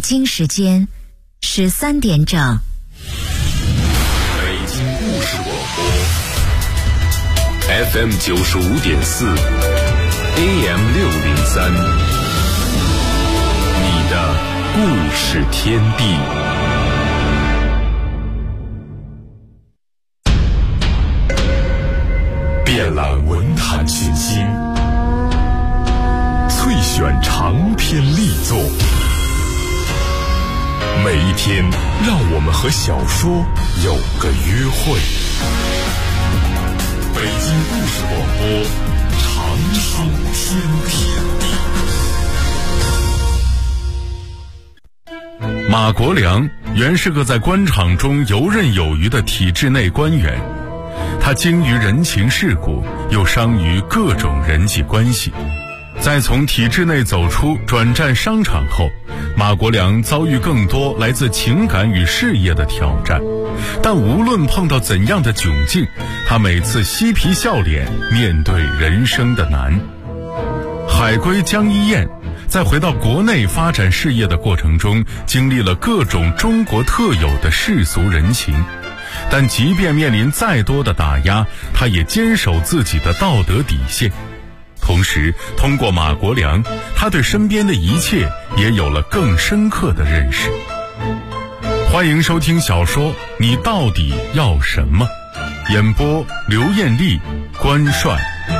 京时间13点整。 北京故事广播 FM 95.4 AM 603，你的故事天地。遍览文坛群星，萃选长篇力作。每一天，让我们和小说有个约会。北京故事广播，长寿天地。马国良原是个在官场中游刃有余的体制内官员，他精于人情世故，又商于各种人际关系。在从体制内走出，转战商场后，马国良遭遇更多来自情感与事业的挑战，但无论碰到怎样的窘境，他每次嬉皮笑脸面对人生的难。海归江一燕在回到国内发展事业的过程中，经历了各种中国特有的世俗人情，但即便面临再多的打压，他也坚守自己的道德底线。同时，通过马国良，他对身边的一切也有了更深刻的认识。欢迎收听小说《你到底要什么》，演播刘艳丽、关帅。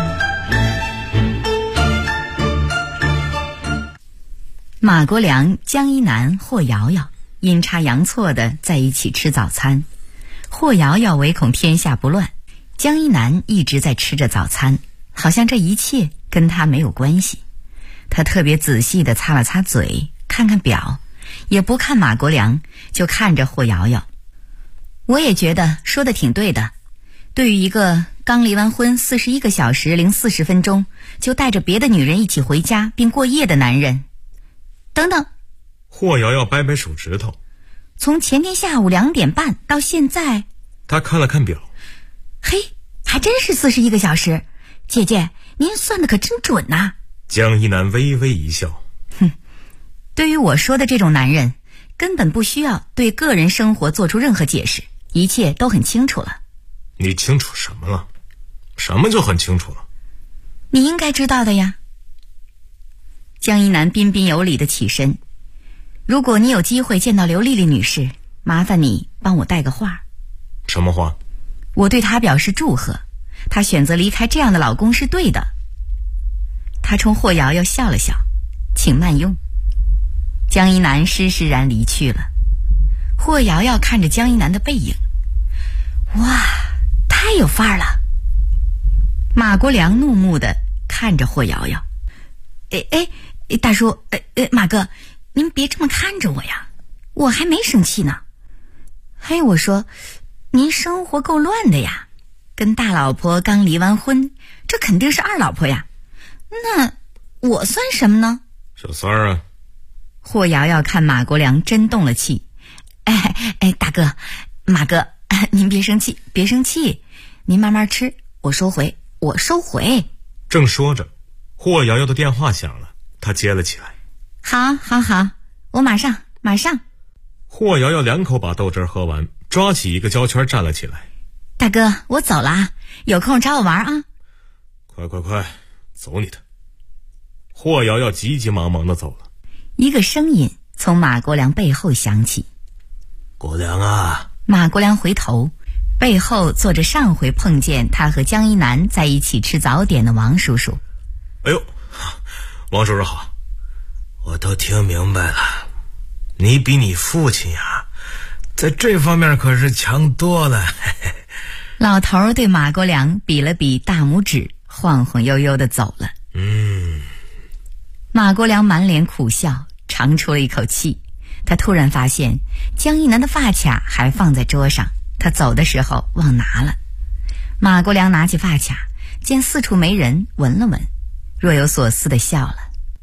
马国良、江一南、霍瑶瑶阴差阳错地在一起吃早餐。霍瑶瑶唯恐天下不乱，江一南一直在吃着早餐，好像这一切跟他没有关系。他特别仔细地擦了擦嘴，看看表，也不看马国良，就看着霍瑶瑶。我也觉得说的挺对的，对于一个刚离完婚41个小时零40分钟就带着别的女人一起回家并过夜的男人。等等， 霍瑶瑶掰掰手指头， 从前天下午2点半到现在， 他看了看表， 嘿，还真是41个小时。姐姐，您算的可真准呐。 江一南微微一笑， 对于我说的这种男人，根本不需要对个人生活做出任何解释，一切都很清楚了。 你清楚什么了？什么就很清楚了？ 你应该知道的呀。江一南彬彬有礼地起身，如果你有机会见到刘丽丽女士，麻烦你帮我带个话。 什么话？ 我对她表示祝贺，她选择离开这样的老公是对的。他冲霍瑶瑶笑了笑，请慢用。江一南施施然离去了。霍瑶瑶看着江一南的背影，哇，太有范儿了。马国良怒目地看着霍瑶瑶，大叔，马哥，您别这么看着我呀，我还没生气呢。嘿，我说，您生活够乱的呀，跟大老婆刚离完婚，这肯定是二老婆呀。那我算什么呢？ 小三儿啊。 霍瑶瑶看马国良真动了气。大哥，马哥，您别生气，别生气，您慢慢吃，我收回。 正说着，霍瑶瑶的电话响了，他接了起来。 好，我马上。 霍瑶瑶2口把豆汁喝完，抓起一个胶圈站了起来。 大哥，我走了啊，有空找我玩啊。 快，走你的。霍瑶瑶急急忙忙地走了。 一个声音从马国良背后响起。 国良啊。 马国良回头，背后坐着上回碰见他和江一南在一起吃早点的王叔叔。 哎呦，王叔叔好。 我都听明白了，你比你父亲呀，在这方面可是强多了。 老头对马国良比了比大拇指，晃晃悠悠地走了。马国良满脸苦笑，长出了一口气。他突然发现江一南的发卡还放在桌上，他走的时候忘拿了。马国良拿起发卡，见四处没人，闻了闻，若有所思地笑了。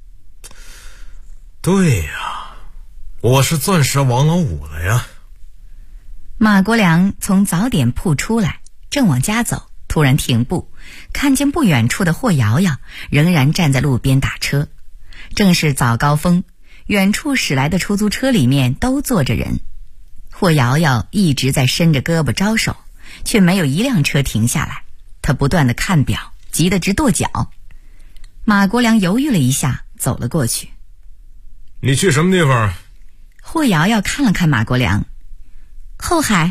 对呀，我是钻石王老五了呀。 马国良从早点铺出来，正往家走，突然停步，看见不远处的霍瑶瑶仍然站在路边打车。正是早高峰， 远处驶来的出租车里面都坐着人。霍瑶瑶一直在伸着胳膊招手，却没有一辆车停下来。他不断地看表，急得直跺脚。马国良犹豫了一下，走了过去。 你去什么地方？ 霍瑶瑶看了看马国良。后海。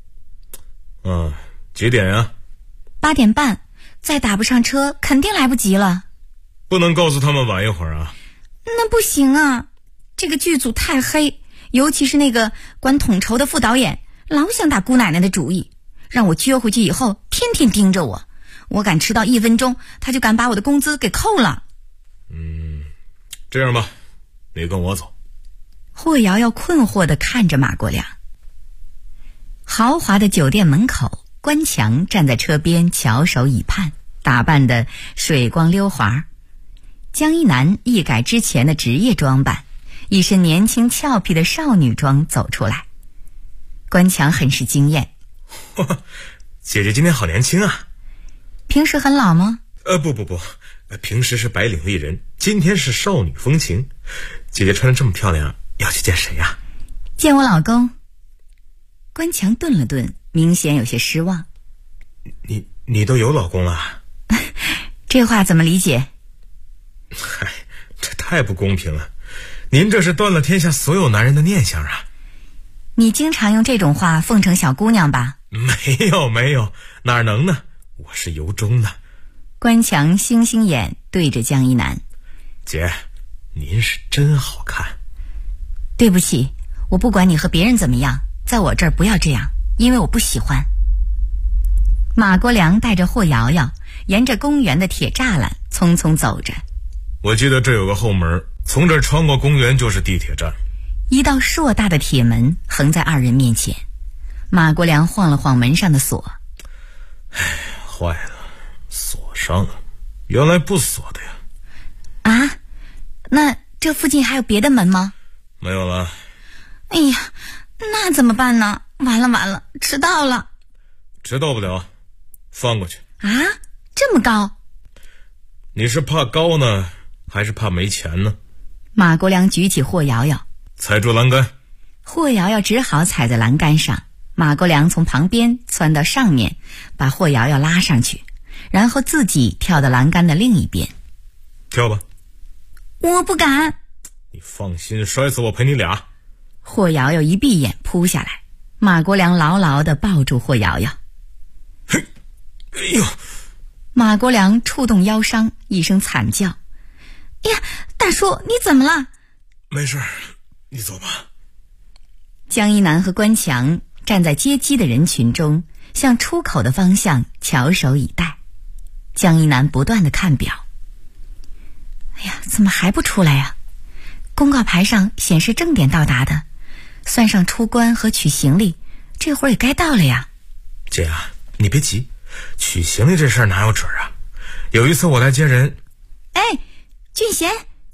几点呀 ？8点半，再打不上车肯定来不及了。 不能告诉他们晚一会儿啊。 那不行啊，这个剧组太黑，尤其是那个管统筹的副导演，老想打姑奶奶的主意，让我撅回去以后天天盯着我，我敢迟到1分钟，他就敢把我的工资给扣了。 这样吧，你跟我走。 霍瑶瑶困惑地看着马国良。豪华的酒店门口，关强站在车边翘首以盼，打扮得水光溜滑。江一楠一改之前的职业装扮，一身年轻俏皮的少女装走出来。关强很是惊艳。 姐姐今天好年轻啊。 平时很老吗？ 不，平时是白领丽人，今天是少女风情。姐姐穿得这么漂亮，要去见谁呀？ 见我老公。关强顿了顿，明显有些失望。 你都有老公了？ 这话怎么理解？ 嗨，这太不公平了，您这是断了天下所有男人的念想啊。 你经常用这种话奉承小姑娘吧？ 没有，哪能呢，我是由衷的。 关强星星眼对着江一楠。 姐，您是真好看。 对不起，我不管你和别人怎么样，在我这儿不要这样，因为我不喜欢。马国良带着霍瑶瑶沿着公园的铁栅栏匆匆走着。 我记得这有个后门，从这儿穿过公园就是地铁站。 一道硕大的铁门横在二人面前，马国良晃了晃门上的锁。 坏了，锁上了，原来不锁的呀。 啊？那这附近还有别的门吗？ 没有了。 哎呀，那怎么办呢？完了，迟到了。 迟到不了，翻过去。 啊？这么高？ 你是怕高呢，还是怕没钱呢？ 马国良举起霍瑶瑶， 踩住栏杆。 霍瑶瑶只好踩在栏杆上，马国良从旁边窜到上面，把霍瑶瑶拉上去，然后自己跳到栏杆的另一边。 跳吧。 我不敢。 你放心，摔死我陪你俩。 霍瑶瑶一闭眼扑下来，马国良牢牢地抱住霍瑶瑶。 嘿，哎呦！ 马国良触动腰伤，一声惨叫。呀，大叔，你怎么了？ 没事，你走吧。 江一楠和关强站在接机的人群中，向出口的方向翘首以待。江一楠不断地看表。哎呀，怎么还不出来呀？公告牌上显示正点到达的，算上出关和取行李，这会儿也该到了呀。 姐啊，你别急，取行李这事儿哪有准啊？有一次我来接人。 哎，俊贤，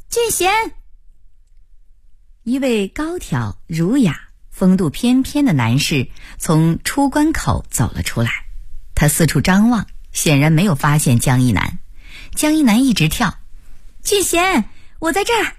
一位高挑儒雅风度翩翩的男士从出关口走了出来，他四处张望，显然没有发现江一楠。江一楠一直跳。俊贤，我在这儿。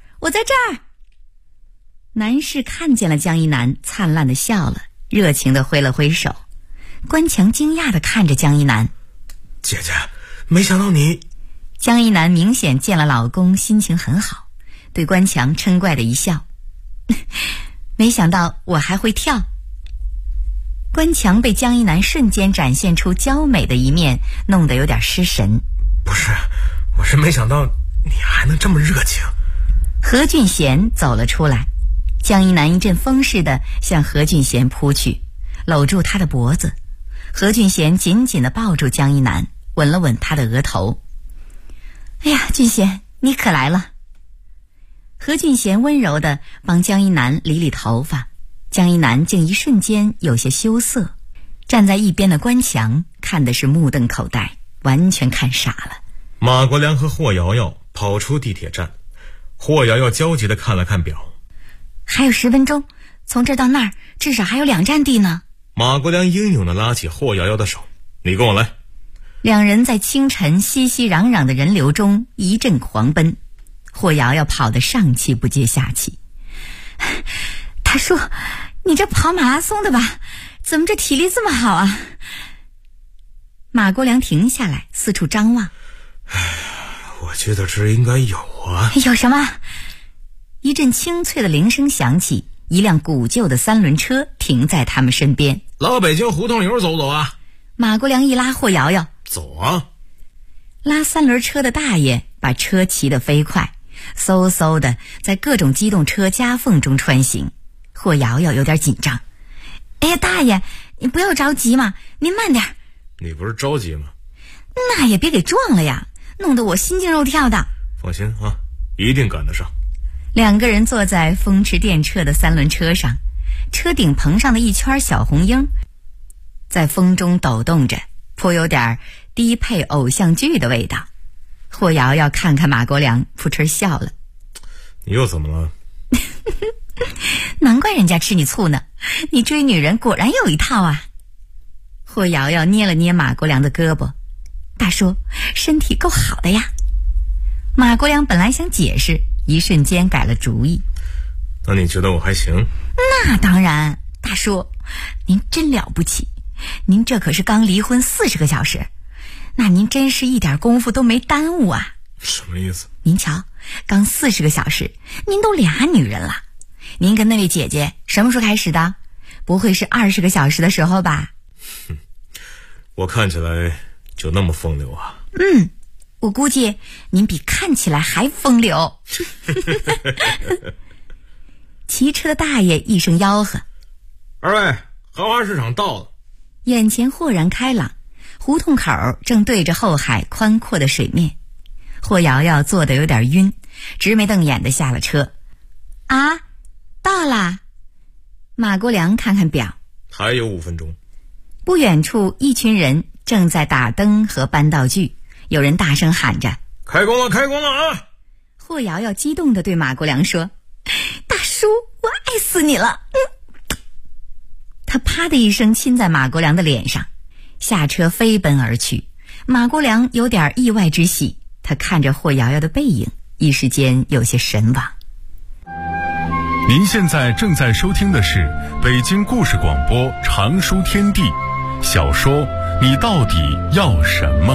男士看见了江一楠，灿烂地笑了，热情地挥了挥手。关强惊讶地看着江一楠。 姐姐，没想到你…… 江一楠明显见了老公，心情很好，对关强嗔怪的一笑。没想到我还会跳。关强被江一楠瞬间展现出娇美的一面弄得有点失神。 不是，我是没想到你还能这么热情。 何俊贤走了出来，江一楠一阵风似的向何俊贤扑去，搂住他的脖子。何俊贤紧紧地抱住江一楠，吻了吻他的额头。哎呀，俊贤，你可来了。何俊贤温柔地帮江一楠理理头发，江一楠竟一瞬间有些羞涩。站在一边的关强看的是目瞪口呆，完全看傻了。 马国良和霍瑶瑶跑出地铁站，霍瑶瑶焦急地看了看表， 还有10分钟，从这儿到那儿至少还有2站地呢。 马国良英勇地拉起霍瑶瑶的手，你跟我来。 两人在清晨熙熙攘攘的人流中一阵狂奔，霍瑶瑶跑得上气不接下气， 大叔，你这跑马拉松的吧？怎么这体力这么好啊？马国良停下来，四处张望。 我觉得这应该有啊。 有什么？一阵清脆的铃声响起，一辆古旧的3轮车停在他们身边。 老北京胡同里走走啊。 马国良一拉霍瑶瑶， 走啊。 拉3轮车的大爷把车骑得飞快，嗖嗖的在各种机动车夹缝中穿行。霍瑶瑶有点紧张。哎呀，大爷，你不要着急嘛，您慢点。 你不是着急吗？ 那也别给撞了呀，弄得我心惊肉跳的。 放心啊，一定赶得上。 2个人坐在风驰电掣的3轮车上，车顶棚上的一圈小红鹰在风中抖动着，颇有点低配偶像剧的味道。霍瑶瑶看看马国良，扑哧笑了。 你又怎么了？ 难怪人家吃你醋呢，你追女人果然有一套啊。霍瑶瑶捏了捏马国良的胳膊，大叔身体够好的呀。马国良本来想解释，一瞬间改了主意。 那你觉得我还行？ 那当然，大叔您真了不起，您这可是刚离婚40个小时，那您真是一点功夫都没耽误啊。 什么意思？ 您瞧，刚40个小时您都2女人了。您跟那位姐姐什么时候开始的？不会是20个小时的时候吧？ 我看起来就那么风流啊？ 我估计您比看起来还风流。骑车的大爷一声吆喝： 二位，荷花市场到了。 眼前豁然开朗，胡同口正对着后海宽阔的水面。霍瑶瑶坐得有点晕，直眉瞪眼地下了车。啊，到啦！马国良看看表， 还有5分钟。 不远处一群人正在打灯和搬道具，有人大声喊着： 开工了，开工了啊！ 霍瑶瑶激动地对马国良说：大叔，我爱死你了。他啪的一声亲在马国良的脸上，下车飞奔而去。马国良有点意外之喜，他看着霍瑶瑶的背影，一时间有些神往。 您现在正在收听的是北京故事广播长书天地小说《你到底要什么》。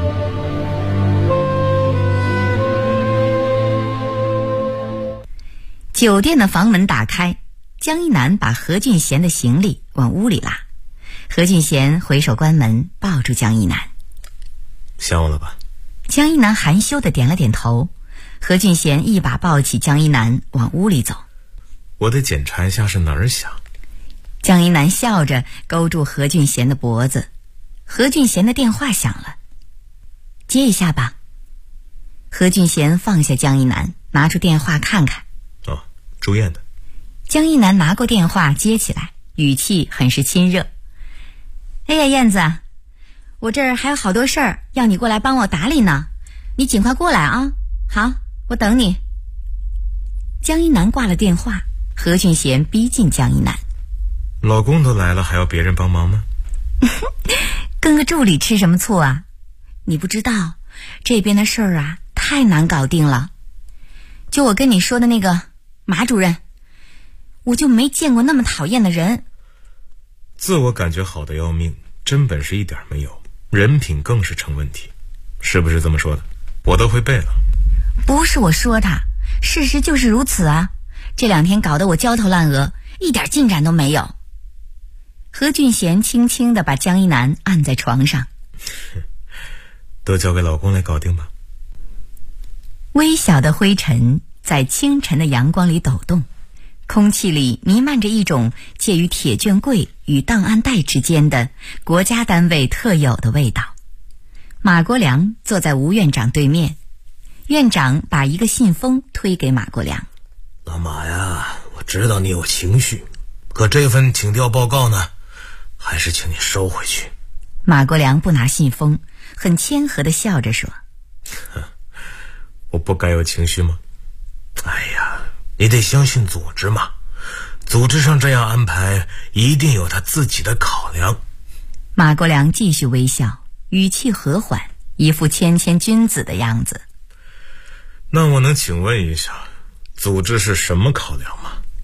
酒店的房门打开，江一南把何俊贤的行李往屋里拉。何俊贤回手关门，抱住江一南。 想我了吧？ 江一南含羞地点了点头。何俊贤一把抱起江一南往屋里走。 我得检查一下是哪儿响。 江一南笑着勾住何俊贤的脖子。何俊贤的电话响了，接一下吧。何俊贤放下江一南，拿出电话看看。 哦，朱燕的。 江一南拿过电话接起来，语气很是亲热。哎呀，燕子，我这儿还有好多事儿要你过来帮我打理呢，你尽快过来啊。好，我等你。江一南挂了电话，何俊贤逼近江一南。 老公都来了，还要别人帮忙吗？ 跟个助理吃什么醋啊？你不知道这边的事儿啊太难搞定了。就我跟你说的那个马主任，我就没见过那么讨厌的人。 自我感觉好的要命，真本事一点没有，人品更是成问题，是不是这么说的？我都会背了。 不是我说他，事实就是如此啊。这2天搞得我焦头烂额，一点进展都没有。何俊贤轻轻地把江一南按在床上。 都交给老公来搞定吧。 微小的灰尘在清晨的阳光里抖动，空气里弥漫着一种介于铁卷柜与档案袋之间的国家单位特有的味道。马国良坐在吴院长对面，院长把一个信封推给马国良。 老马呀，我知道你有情绪，可这份请调报告呢，还是请你收回去。 马国良不拿信封，很谦和地笑着说： 我不该有情绪吗？ 哎呀，你得相信组织嘛，组织上这样安排一定有他自己的考量。 马国良继续微笑，语气和缓，一副谦谦君子的样子。 那我能请问一下，组织是什么考量吗？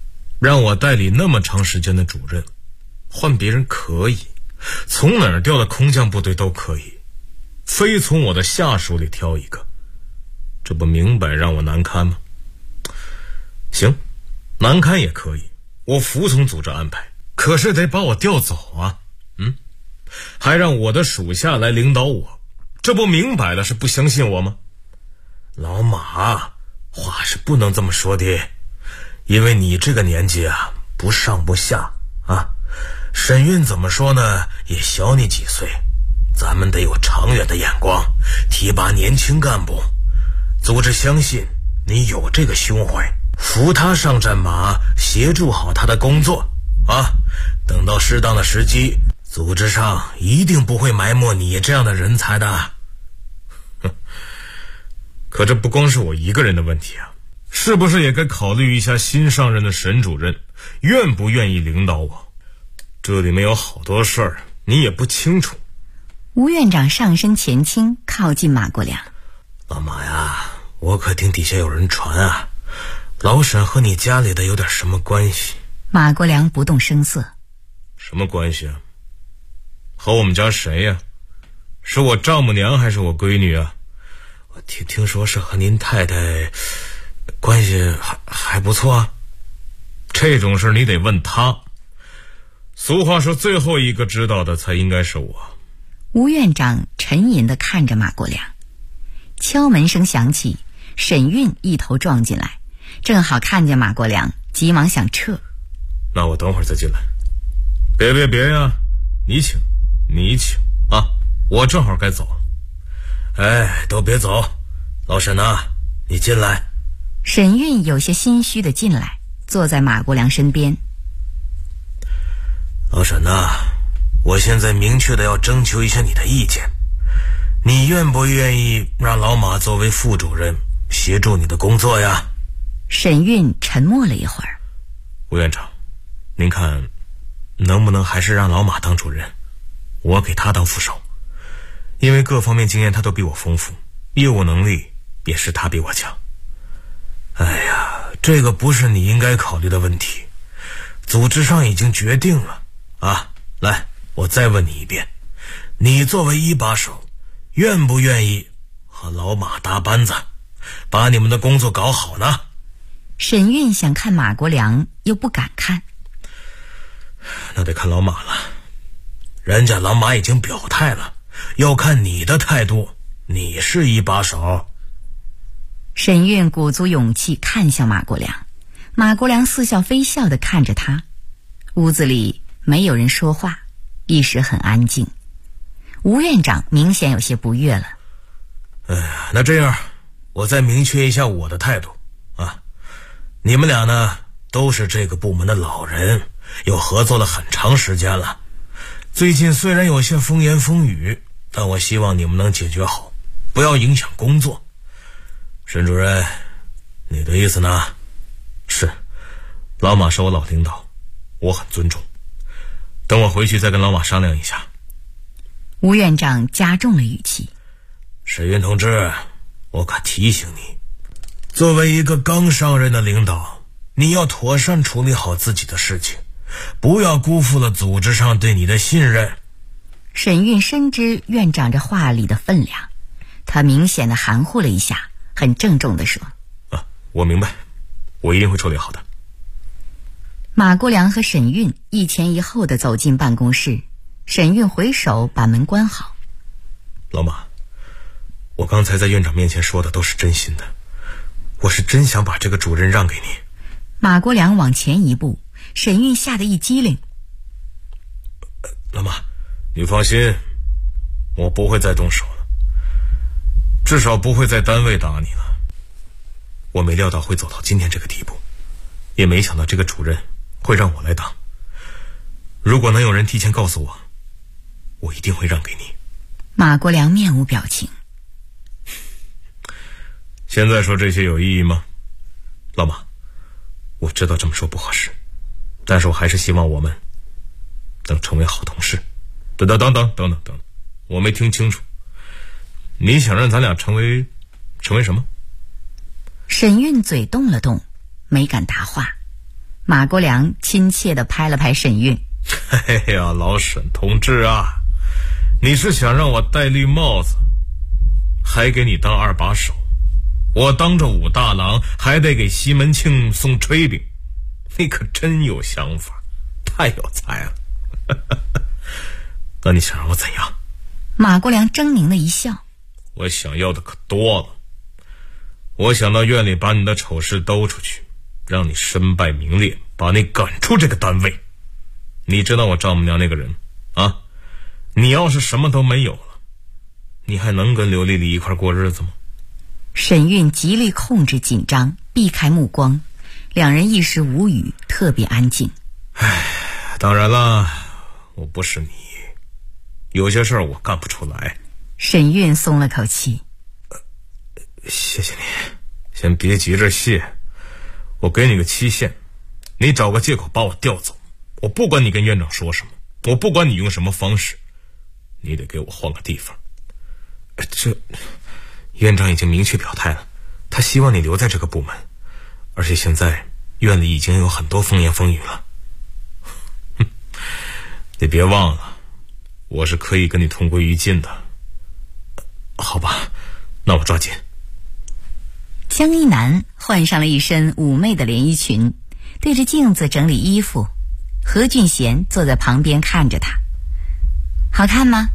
让我代理那么长时间的主任，换别人可以，从哪儿调的空降部队都可以，非从我的下属里挑一个，这不明摆让我难堪吗？行，难堪也可以，我服从组织安排，可是得把我调走啊！还让我的属下来领导我，这不明摆了是不相信我吗？ 老马，话是不能这么说的，因为你这个年纪啊，不上不下啊。沈运怎么说呢，也小你几岁，咱们得有长远的眼光，提拔年轻干部。组织相信你有这个胸怀，扶他上战马，协助好他的工作啊。等到适当的时机，组织上一定不会埋没你这样的人才的。 可这不光是我一个人的问题啊，是不是也该考虑一下新上任的沈主任愿不愿意领导我？这里面有好多事儿，你也不清楚。 吴院长上身前倾，靠近马国良。 老马呀，我可听底下有人传啊，老沈和你家里的有点什么关系？ 马国良不动声色。 什么关系啊？和我们家谁呀？是我丈母娘还是我闺女啊？ 我听说是和您太太关系还不错啊。 这种事你得问他。俗话说，最后一个知道的才应该是我。 吴院长沉吟地看着马国良。敲门声响起，沈运一头撞进来，正好看见马国良，急忙想撤。 那我等会儿再进来。别呀，你请啊，我正好该走了。 哎，都别走，老沈啊，你进来。 沈运有些心虚地进来，坐在马国良身边。 老沈啊，我现在明确的要征求一下你的意见，你愿不愿意让老马作为副主任协助你的工作呀？ 沈运沉默了一会儿。 吴院长，您看能不能还是让老马当主任，我给他当副手，因为各方面经验他都比我丰富，业务能力也是他比我强。 哎呀，这个不是你应该考虑的问题，组织上已经决定了啊。来，我再问你一遍，你作为一把手，愿不愿意和老马搭班子，把你们的工作搞好呢？ 沈运想看马国良，又不敢看。 那得看老马了， 人家老马已经表态了，要看你的态度，你是一把手。 沈运鼓足勇气看向马国良，马国良似笑非笑地看着他。屋子里没有人说话，一时很安静。吴院长明显有些不悦了。 那这样，我再明确一下我的态度啊。你们俩呢，都是这个部门的老人，又合作了很长时间了。最近虽然有些风言风语，但我希望你们能解决好，不要影响工作。沈主任，你的意思呢？ 是，老马是我老领导，我很尊重。等我回去再跟老马商量一下。 吴院长加重了语气。 沈云同志，我可提醒你，作为一个刚上任的领导，你要妥善处理好自己的事情，不要辜负了组织上对你的信任。 沈运深知院长这话里的分量，他明显的含糊了一下，很郑重地说： 我明白，我一定会处理好的。 马国良和沈运一前一后地走进办公室，沈运回手把门关好。 老马，我刚才在院长面前说的都是真心的，我是真想把这个主任让给你。 马国良往前一步，沈运吓得一激灵。 老马，你放心，我不会再动手了，至少不会在单位打你了。我没料到会走到今天这个地步，也没想到这个主任会让我来当。如果能有人提前告诉我，我一定会让给你。 马国良面无表情。 现在说这些有意义吗？老马，我知道这么说不合适，但是我还是希望我们能成为好同事。等，我没听清楚，你想让咱俩成为什么？ 沈运嘴动了动，没敢答话。 马国良亲切地拍了拍沈运。 哎呀，老沈同志啊，你是想让我戴绿帽子，还给你当二把手，我当着武大郎还得给西门庆送炊饼，你可真有想法，太有才了。那你想让我怎样？ 马国良狰狞的一笑， 我想要的可多了。我想到院里把你的丑事兜出去，让你身败名裂，把你赶出这个单位。你知道我丈母娘那个人啊，你要是什么都没有了，你还能跟刘丽丽一块过日子吗？ 沈运极力控制紧张，避开目光，两人一时无语，特别安静。 当然了，我不是你，有些事儿我干不出来。 沈运松了口气。 谢谢你，先别急着谢，我给你个期限，你找个借口把我调走，我不管你跟院长说什么，我不管你用什么方式，你得给我换个地方。这院长已经明确表态了，他希望你留在这个部门，而且现在院里已经有很多风言风语了。你别忘了，我是可以跟你同归于尽的。好吧，那我抓紧。 江一南换上了一身妩媚的连衣裙，对着镜子整理衣服。何俊贤坐在旁边看着他。好看吗？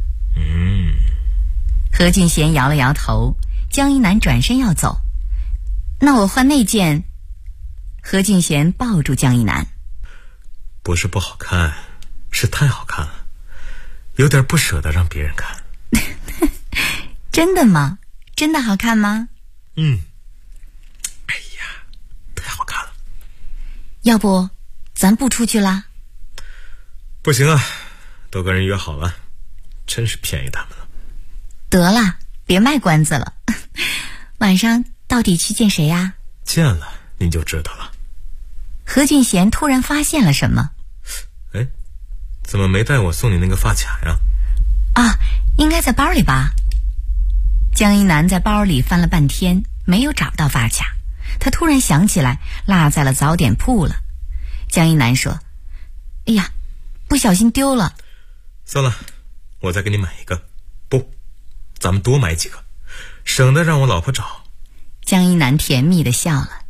何俊贤摇了摇头。江一南转身要走。那我换那件。何俊贤抱住江一南。 不是不好看，是太好看了，有点不舍得让别人看。 真的吗？真的好看吗？ 哎呀，太好看了。 要不咱不出去啦？ 不行啊，都跟人约好了，真是便宜他们了。 得了，别卖关子了。晚上到底去见谁呀？ 见了你就知道了。 何俊贤突然发现了什么。 哎，怎么没带我送你那个发卡呀？ 啊，应该在包里吧。江一南在包里翻了半天，没有找到发卡。他突然想起来，落在了早点铺了。江一南说：哎呀，不小心丢了。 算了，我再给你买一个。不，咱们多买几个，省得让我老婆找。 江一南甜蜜地笑了。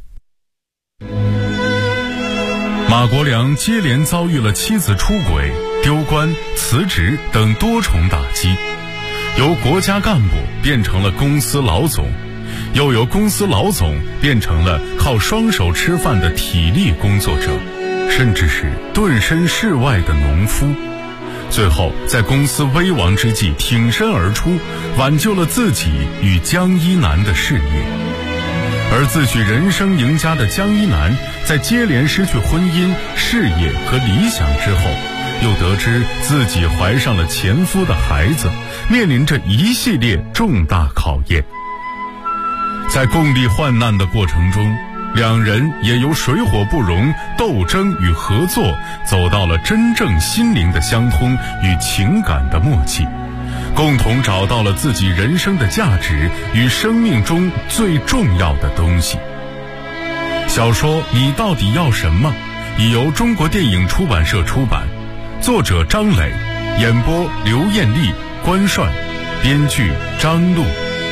马国良接连遭遇了妻子出轨、丢官、辞职等多重打击，由国家干部变成了公司老总，又由公司老总变成了靠双手吃饭的体力工作者，甚至是顿身事外的农夫。最后在公司危亡之际挺身而出，挽救了自己与江一南的事业。而自诩人生赢家的江一南，在接连失去婚姻、事业和理想之后，又得知自己怀上了前夫的孩子，面临着一系列重大考验。在共历患难的过程中，两人也由水火不容、斗争与合作，走到了真正心灵的相通与情感的默契，共同找到了自己人生的价值与生命中最重要的东西。小说《你到底要什么》已由中国电影出版社出版，作者张磊，演播刘艳丽、关帅，编剧张璐。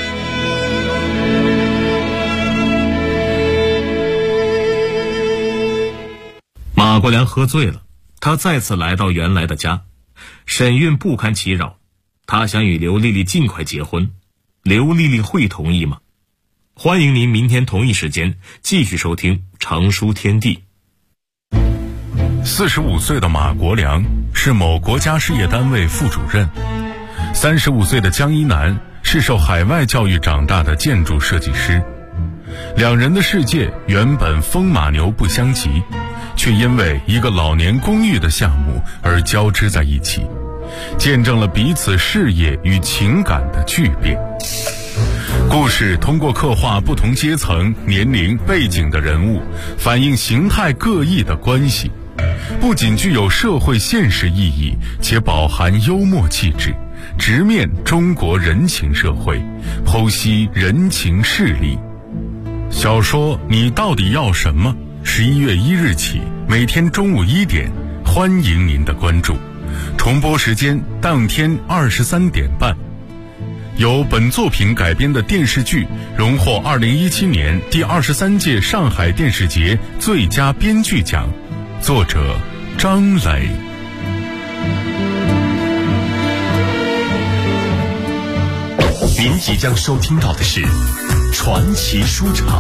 马国良喝醉了，他再次来到原来的家。沈运不堪其扰，他想与刘丽丽尽快结婚，刘丽丽会同意吗？欢迎您明天同一时间继续收听《长书天地》。 45岁的马国良是某国家事业单位副主任，35岁的江一南是受海外教育长大的建筑设计师。两人的世界原本风马牛不相及，却因为一个老年公寓的项目而交织在一起，见证了彼此事业与情感的巨变。故事通过刻画不同阶层、年龄、背景的人物，反映形态各异的关系，不仅具有社会现实意义，且饱含幽默气质，直面中国人情社会，剖析人情势力。小说《你到底要什么》 11月1日起，每天中午1点，欢迎您的关注。重播时间当天23点半。由本作品改编的电视剧荣获2017年第23届上海电视节最佳编剧奖，作者张磊。 您即将收听到的是传奇书场。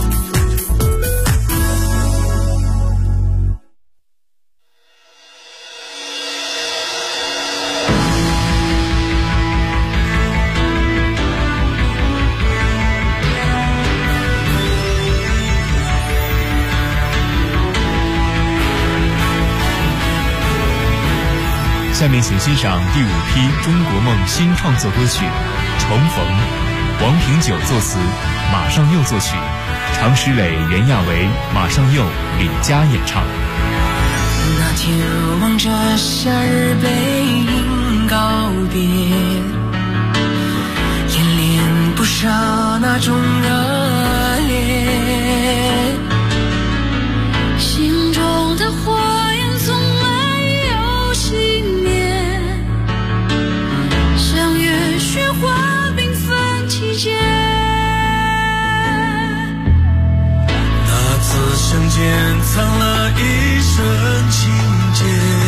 下面请欣赏第5批中国梦新创作歌曲《重逢》，王平久作词，马上佑作曲，常石磊、袁娅维、马上佑、李佳演唱。 那天望着夏日背影告别，演练不少那种热烈，心中的火焰从没有熄灭，像月雪花缤纷季节。 那次相见藏了一瞬情节，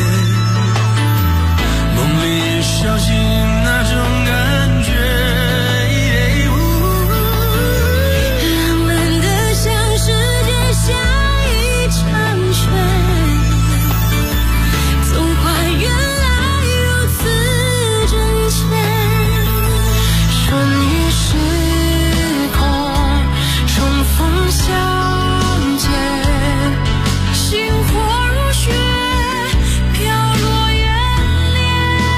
梦里小心那种感觉， 浪漫的像世界下一场雪，总还原来如此真切，瞬移时空重逢相见，星火如雪飘落眼帘，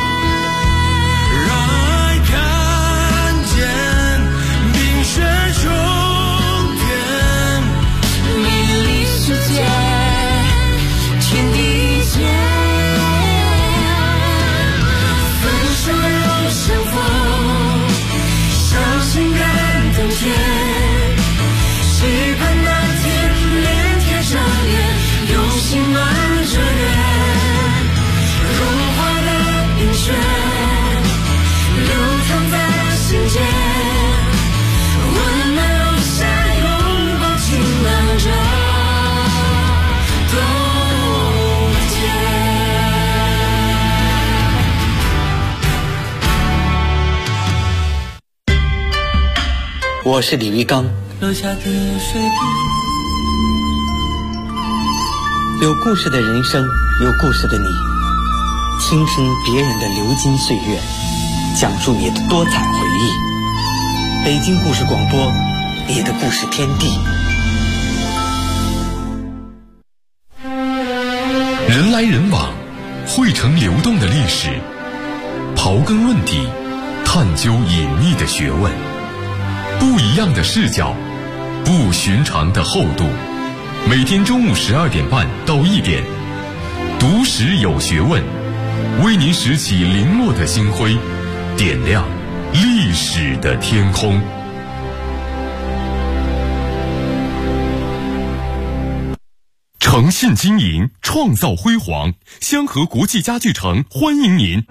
让爱看见冰雪终点， 美丽世界天地间，分手又相逢，相信感动天，期盼那天脸贴着脸，用心暖着月，融化的冰雪流淌在心间，温暖留下拥抱晴朗着冬天。 我是李玉刚， 落下的水滴， 有故事的人生，有故事的你，倾听别人的流金岁月，讲述你的多彩回忆。北京故事广播，你的故事天地。 人来人往，汇成流动的历史，刨根问底，探究隐秘的学问，不一样的视角，不寻常的厚度。每天中午12点半到1点，读史有学问，为您拾起零落的星辉，点亮历史的天空。诚信经营，创造辉煌，香河国际家具城欢迎您。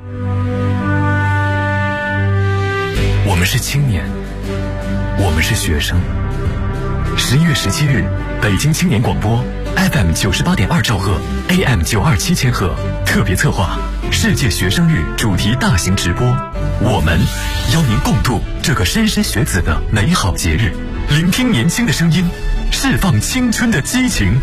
我们是青年，我们是学生。11月17日，北京青年广播 FM 98.2兆赫 AM 927千赫特别策划世界学生日主题大型直播，我们邀您共度这个莘莘学子的美好节日，聆听年轻的声音，释放青春的激情。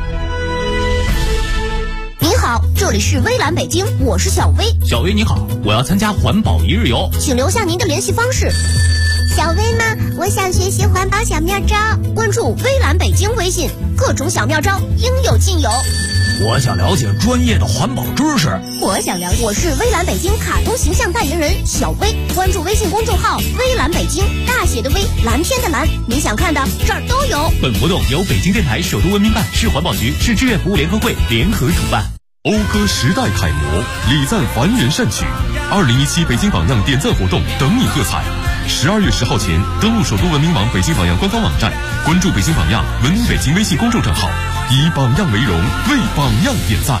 您好，这里是微蓝北京，我是小薇。 小薇你好，我要参加环保一日游， 请留下您的联系方式。 小薇吗？我想学习环保小妙招， 关注微蓝北京微信，各种小妙招应有尽有。 我想了解专业的环保知识， 我想了解。我是微蓝北京卡通形象代言人小薇，关注微信公众号微蓝北京，大写的微，蓝天的蓝，你想看的这儿都有。 本活动由北京电台首都文明办、市环保局、市志愿服务联合会联合主办。 讴歌时代楷模，礼赞凡人善举，2017北京榜样点赞活动等你喝彩。12月10号前登录首都文明网北京榜样官方网站，关注北京榜样文明北京微信公众账号， 以榜样为荣，为榜样点赞。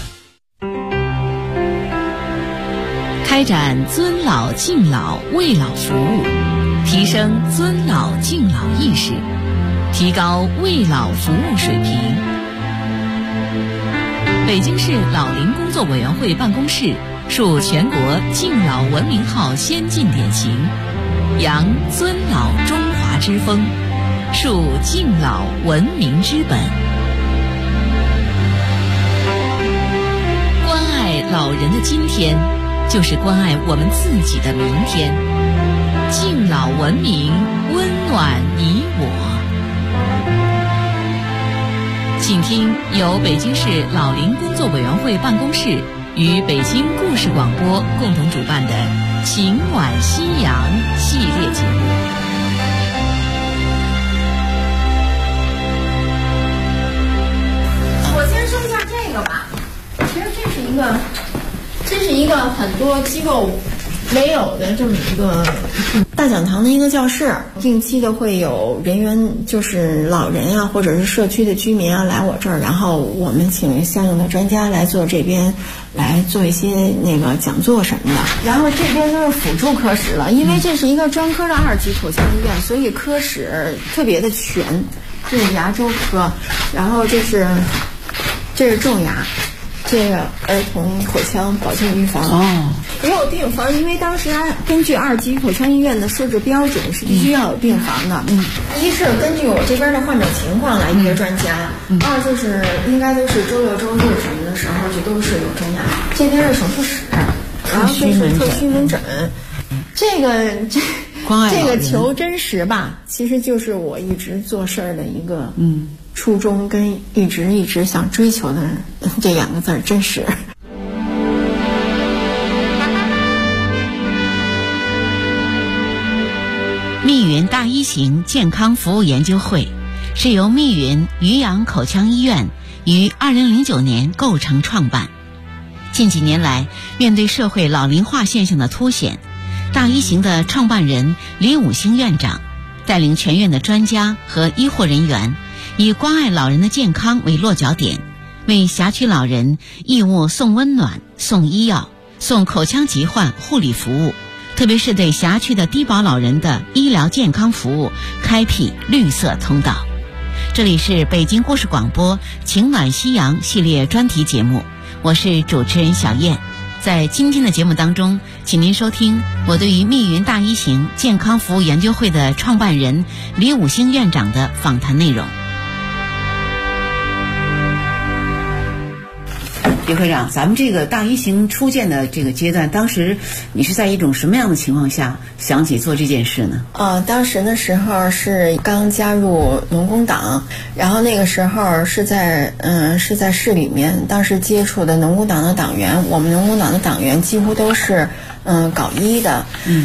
开展尊老敬老为老服务，提升尊老敬老意识，提高为老服务水平。北京市老龄工作委员会办公室树全国敬老文明号先进典型，扬尊老中华之风，树敬老文明之本。关爱老人的今天，就是关爱我们自己的明天。敬老文明，温暖你我。请听由北京市老龄工作委员会办公室与北京故事广播共同主办的《情晚夕阳》系列节目。 我先说一下这个吧，其实这是一个很多机构没有的这么一个大讲堂的一个教室，定期的会有人员，就是老人啊，或者是社区的居民啊来我这儿，然后我们请相应的专家来做这边来做一些那个讲座什么的。然后这边都是辅助科室了，因为这是一个专科的2级口腔医院，所以科室特别的全。这是牙周科，然后这是种牙，这个儿童口腔保健预防也有病房，因为当时根据2级口腔医院的设置标准是必须要有病房的。一是根据我这边的患者情况来约专家，二就是应该都是周六周日什么的时候就都是有专家。这边是手术室，然后这是特需门诊。这个求真实吧，其实就是我一直做事儿的一个初衷跟一直想追求的这2个字，真实。 密云大一型健康服务研究会是由密云渔阳口腔医院于2009年构成创办。近几年来，面对社会老龄化现象的凸显，大一型的创办人李武兴院长带领全院的专家和医护人员，以关爱老人的健康为落脚点，为辖区老人义务送温暖、送医药、送口腔疾患护理服务，特别是对辖区的低保老人的医疗健康服务开辟绿色通道。这里是北京故事广播情暖夕阳系列专题节目，我是主持人小燕。在今天的节目当中，请您收听我对于密云大一型健康服务研究会的创办人李武兴院长的访谈内容。 李会长，咱们这个大一型初建的这个阶段，当时你是在一种什么样的情况下想起做这件事呢？ 当时的时候是刚加入农工党，然后那个时候是在市里面，当时接触的农工党的党员，我们农工党的党员几乎都是搞医的，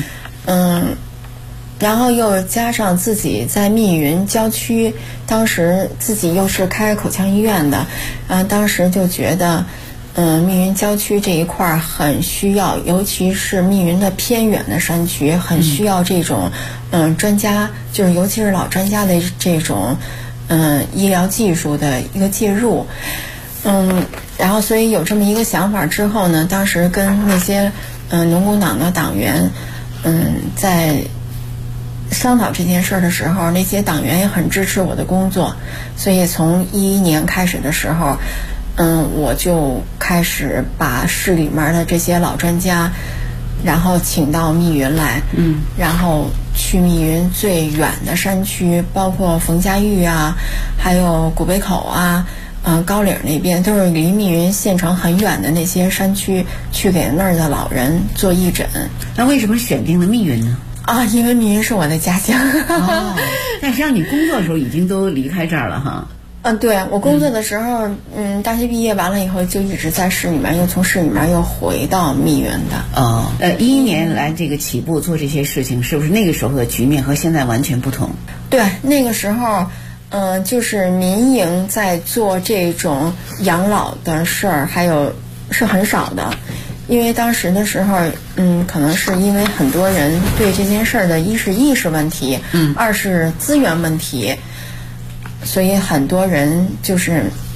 然后又加上自己在密云郊区，当时自己又是开口腔医院的，当时就觉得密云郊区这一块很需要，尤其是密云的偏远的山区，很需要这种专家，就是尤其是老专家的这种医疗技术的一个介入。然后所以有这么一个想法之后呢，当时跟那些农工党的党员在商讨这件事的时候，那些党员也很支持我的工作，所以从2011年开始的时候，我就开始把市里面的这些老专家，然后请到密云来，然后去密云最远的山区，包括冯家峪啊，还有古北口啊，高岭那边都是离密云县城很远的那些山区，去给那儿的老人做义诊。 那为什么选定了密云呢？ 因为密云是我的家乡。 但实际上你工作的时候已经都离开这儿了哈。 对，我工作的时候，大学毕业完了以后就一直在市里面，又从市里面又回到密云的。 2011年来这个起步做这些事情，是不是那个时候的局面和现在完全不同？ 对，那个时候，就是民营在做这种养老的事儿，还有是很少的。因为当时的时候，可能是因为很多人对这件事儿的一是意识问题，二是资源问题，所以很多人就是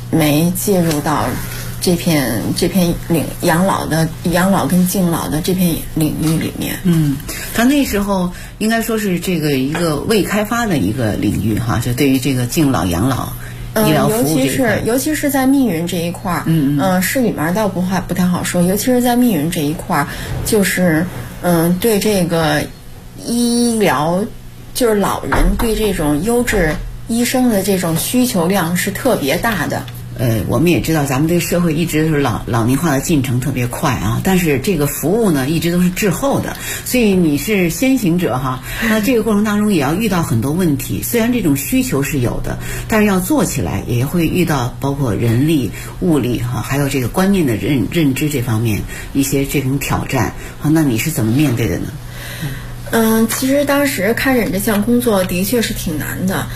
没介入到这片养老跟敬老的这片领域里面。 他那时候应该说是这个一个未开发的一个领域哈，就对于这个敬老养老医疗服务这一块， 尤其是在密云这一块，市里面倒不太好说，尤其是在密云这一块，就是对这个医疗，就是老人对这种优质医生的这种需求量是特别大的。 我们也知道咱们这个社会一直是老龄化的进程特别快啊，但是这个服务呢一直都是滞后的，所以你是先行者哈。那这个过程当中也要遇到很多问题，虽然这种需求是有的，但是要做起来也会遇到包括人力、物力哈，还有这个观念的认知这方面一些这种挑战啊。那你是怎么面对的呢？ 其实当时开展这项工作的确是挺难的，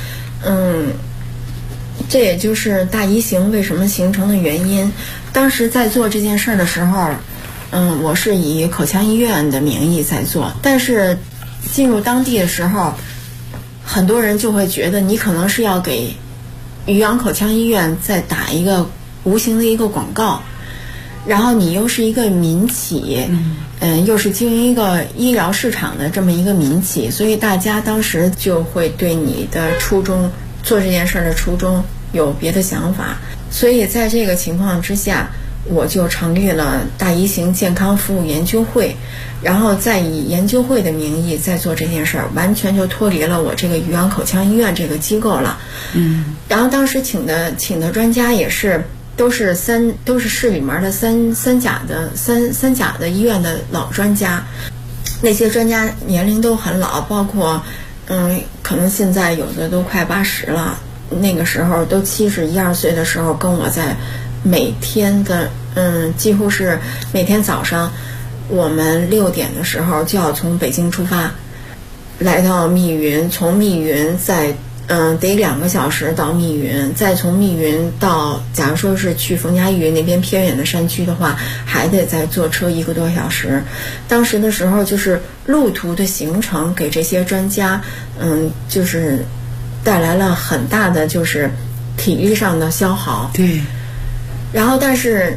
这也就是大医行为什么形成的原因。当时在做这件事的时候，我是以口腔医院的名义在做，但是进入当地的时候，很多人就会觉得你可能是要给渔阳口腔医院再打一个无形的一个广告，然后你又是一个民企，又是经营一个医疗市场的这么一个民企，所以大家当时就会对你的初衷，做这件事的初衷有别的想法。所以在这个情况之下，我就成立了大医行健康服务研究会，然后再以研究会的名义再做这件事儿，完全就脱离了我这个渔阳口腔医院这个机构了。然后当时请的专家也是都是市里面的三甲的医院的老专家，那些专家年龄都很老，包括可能现在有的都快80了，那个时候都71、2岁的时候，跟我在每天的几乎是每天早上，我们6点的时候就要从北京出发，来到密云，从密云再得2个小时到密云，再从密云到，假如说是去冯家峪那边偏远的山区的话，还得再坐车1个多小时。当时的时候就是路途的行程给这些专家就是带来了很大的就是体力上的消耗。 对。 然后但是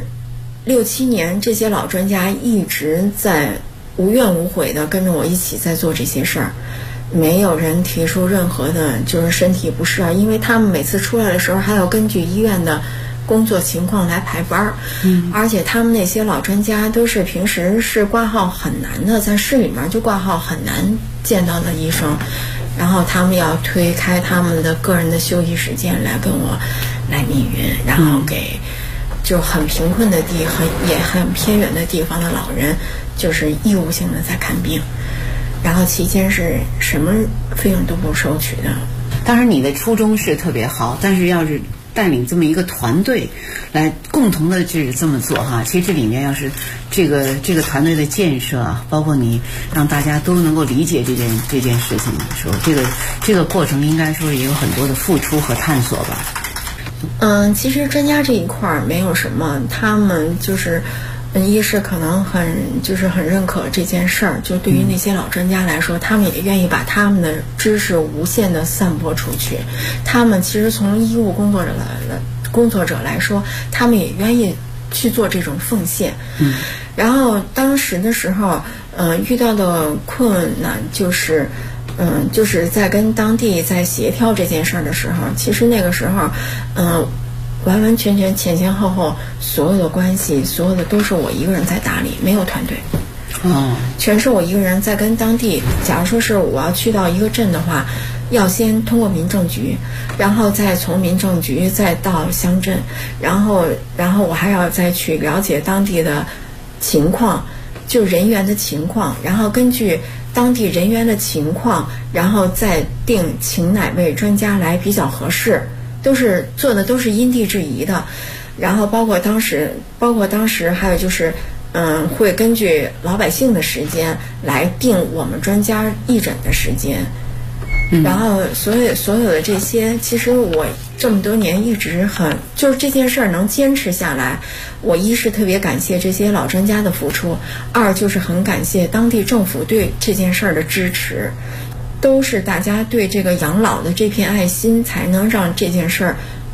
6、7年这些老专家一直在无怨无悔的跟着我一起在做这些事儿，没有人提出任何的就是身体不适啊，因为他们每次出来的时候还要根据医院的工作情况来排班，而且他们那些老专家都是平时是挂号很难的，在市里面就挂号很难见到的医生，然后他们要推开他们的个人的休息时间来跟我来密云，然后给就很贫困的也很偏远的地方的老人就是义务性的在看病，然后期间是什么费用都不收取的。 当然你的初衷是特别好，但是要是带领这么一个团队来共同的就是这么做哈，其实这里面要是这个团队的建设啊，包括你让大家都能够理解这件事情的时候，这个过程应该说也有很多的付出和探索吧。 其实专家这一块没有什么，他们就是一是可能很认可这件事儿，就对于那些老专家来说，他们也愿意把他们的知识无限的散播出去。他们其实从医务工作者来说，他们也愿意去做这种奉献。然后当时的时候，遇到的困难就是在跟当地在协调这件事儿的时候，其实那个时候，完完全全前前后后所有的关系，所有的都是我一个人在打理，没有团队。全是我一个人在跟当地。假如说是我要去到一个镇的话，要先通过民政局，然后再从民政局再到乡镇，然后我还要再去了解当地的情况，就人员的情况，然后根据当地人员的情况，然后再定请哪位专家来比较合适，都是做的都是因地制宜的。然后包括当时还有就是会根据老百姓的时间来定我们专家义诊的时间。然后所有的这些，其实我这么多年一直就是这件事儿能坚持下来，我一是特别感谢这些老专家的付出，二就是很感谢当地政府对这件事儿的支持，都是大家对这个养老的这片爱心，才能让这件事儿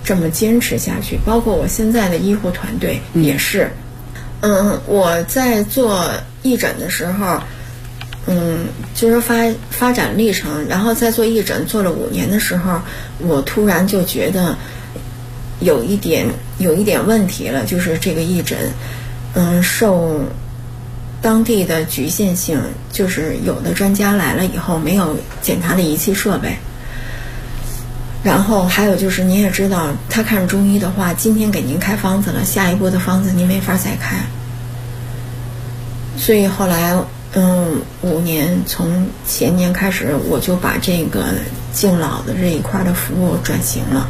这么坚持下去。包括我现在的医护团队也是。我在做义诊的时候，就是发展历程，然后在做义诊做了5年的时候，我突然就觉得有一点问题了，就是这个义诊，受当地的局限性，就是有的专家来了以后没有检查的仪器设备，然后还有就是您也知道，他看中医的话，今天给您开方子了，下一步的方子您没法再开。所以后来5年从前年开始，我就把这个敬老的这一块的服务转型了。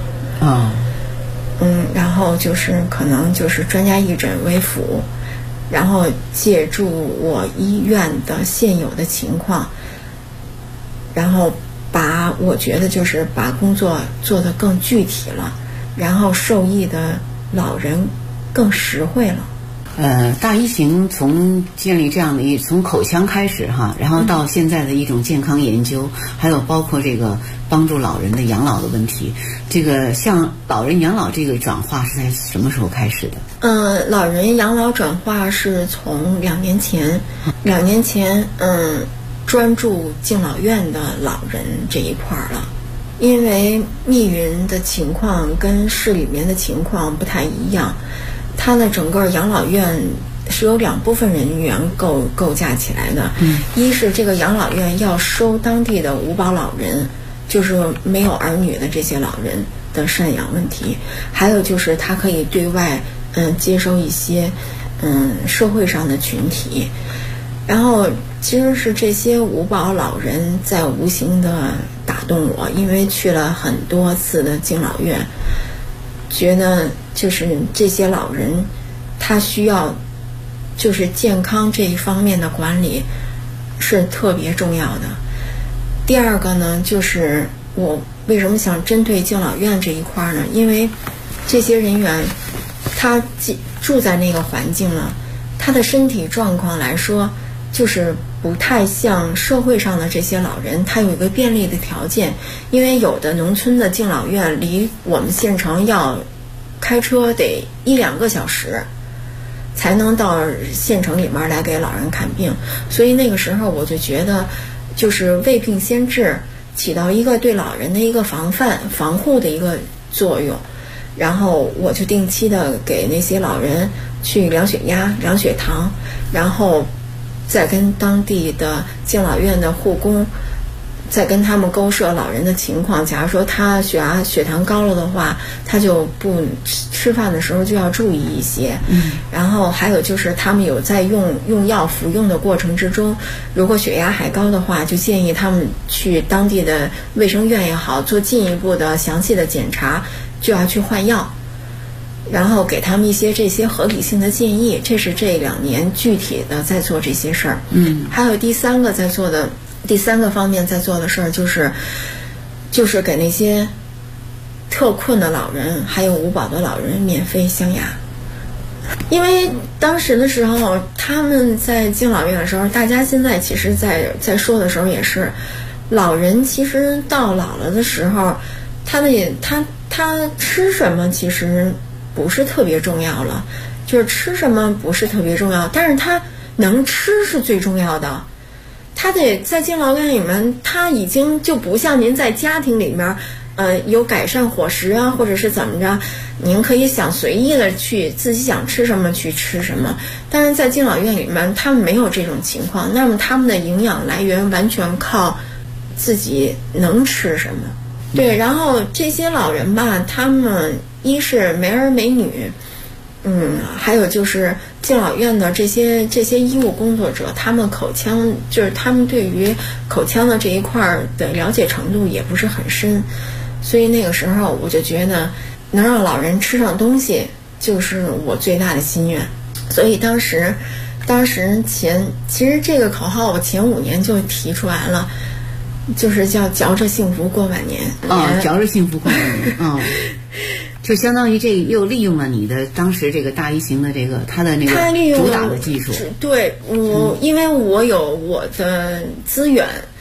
然后就是可能就是专家义诊为辅，然后借助我医院的现有的情况，然后我觉得就是把工作做得更具体了，然后受益的老人更实惠了。 大医行从建立这样的从口腔开始哈，然后到现在的一种健康研究，还有包括这个帮助老人的养老的问题，这个像老人养老这个转化是在什么时候开始的？ 老人养老转化是从2年前，2年前专注敬老院的老人这一块了。因为密云的情况跟市里面的情况不太一样，它的整个养老院是由2部分人员构架起来的。一是这个养老院要收当地的无保老人，就是没有儿女的这些老人的赡养问题，还有就是它可以对外接收一些社会上的群体。然后其实是这些无保老人在无形的打动我，因为去了很多次的敬老院，觉得就是这些老人他需要就是健康这一方面的管理是特别重要的。第二个呢，就是我为什么想针对敬老院这一块呢？因为这些人员他住在那个环境了，他的身体状况来说就是不太像社会上的这些老人，他有一个便利的条件。因为有的农村的敬老院离我们县城要开车得1-2个小时才能到县城里面来给老人看病，所以那个时候我就觉得就是未病先治，起到一个对老人的一个防护的一个作用。然后我就定期的给那些老人去量血压、量血糖，然后再跟当地的敬老院的护工再跟他们勾设老人的情况。假如说他血压血糖高了的话，他就不吃饭的时候就要注意一些。然后还有就是他们有在用药服用的过程之中，如果血压还高的话，就建议他们去当地的卫生院也好做进一步的详细的检查，就要去换药，然后给他们一些这些合理性的建议。这是这2年具体的在做这些事儿。还有第三个方面在做的事儿就是给那些特困的老人还有无保的老人免费镶牙。因为当时的时候他们在敬老院的时候，大家现在其实在说的时候也是，老人其实到老了的时候，他吃什么其实不是特别重要了，就是吃什么不是特别重要，但是他能吃是最重要的。他得在敬老院里面，他已经就不像您在家庭里面有改善伙食啊，或者是怎么着，您可以想随意的去自己想吃什么去吃什么。但是在敬老院里面他们没有这种情况，那么他们的营养来源完全靠自己能吃什么。对，然后这些老人吧，他们一是没儿没女，还有就是敬老院的这些医务工作者，他们口腔就是他们对于口腔的这一块的了解程度也不是很深，所以那个时候我就觉得能让老人吃上东西就是我最大的心愿。所以当时其实这个口号我前5年就提出来了，就是叫嚼着幸福过晚年。 嚼着幸福过晚年。就相当于这又利用了你的当时这个大医行的这个他的那个主打的技术。对， 因为我有我的资源，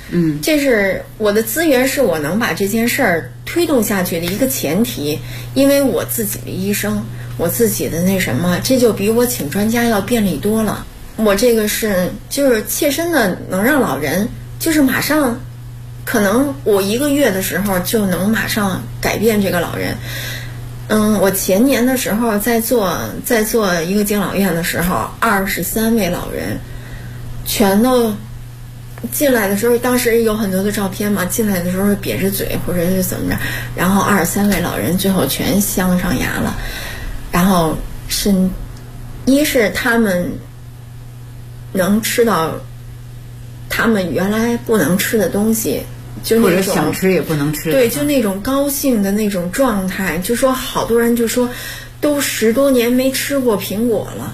这是我的资源，是我能把这件事儿推动下去的一个前提。因为我自己的医生，我自己的那什么，这就比我请专家要便利多了。我这个是就是切身的，能让老人就是马上，可能我1个月的时候就能马上改变这个老人。我前年的时候在做一个敬老院的时候，23位老人全都进来的时候，当时有很多的照片嘛，进来的时候瘪着嘴或者是怎么着，然后23位老人最后全镶上牙了。然后一是他们能吃到他们原来不能吃的东西，就那种或者想吃也不能吃， 对，就那种高兴的那种状态。就说好多人就说都10多年没吃过苹果了，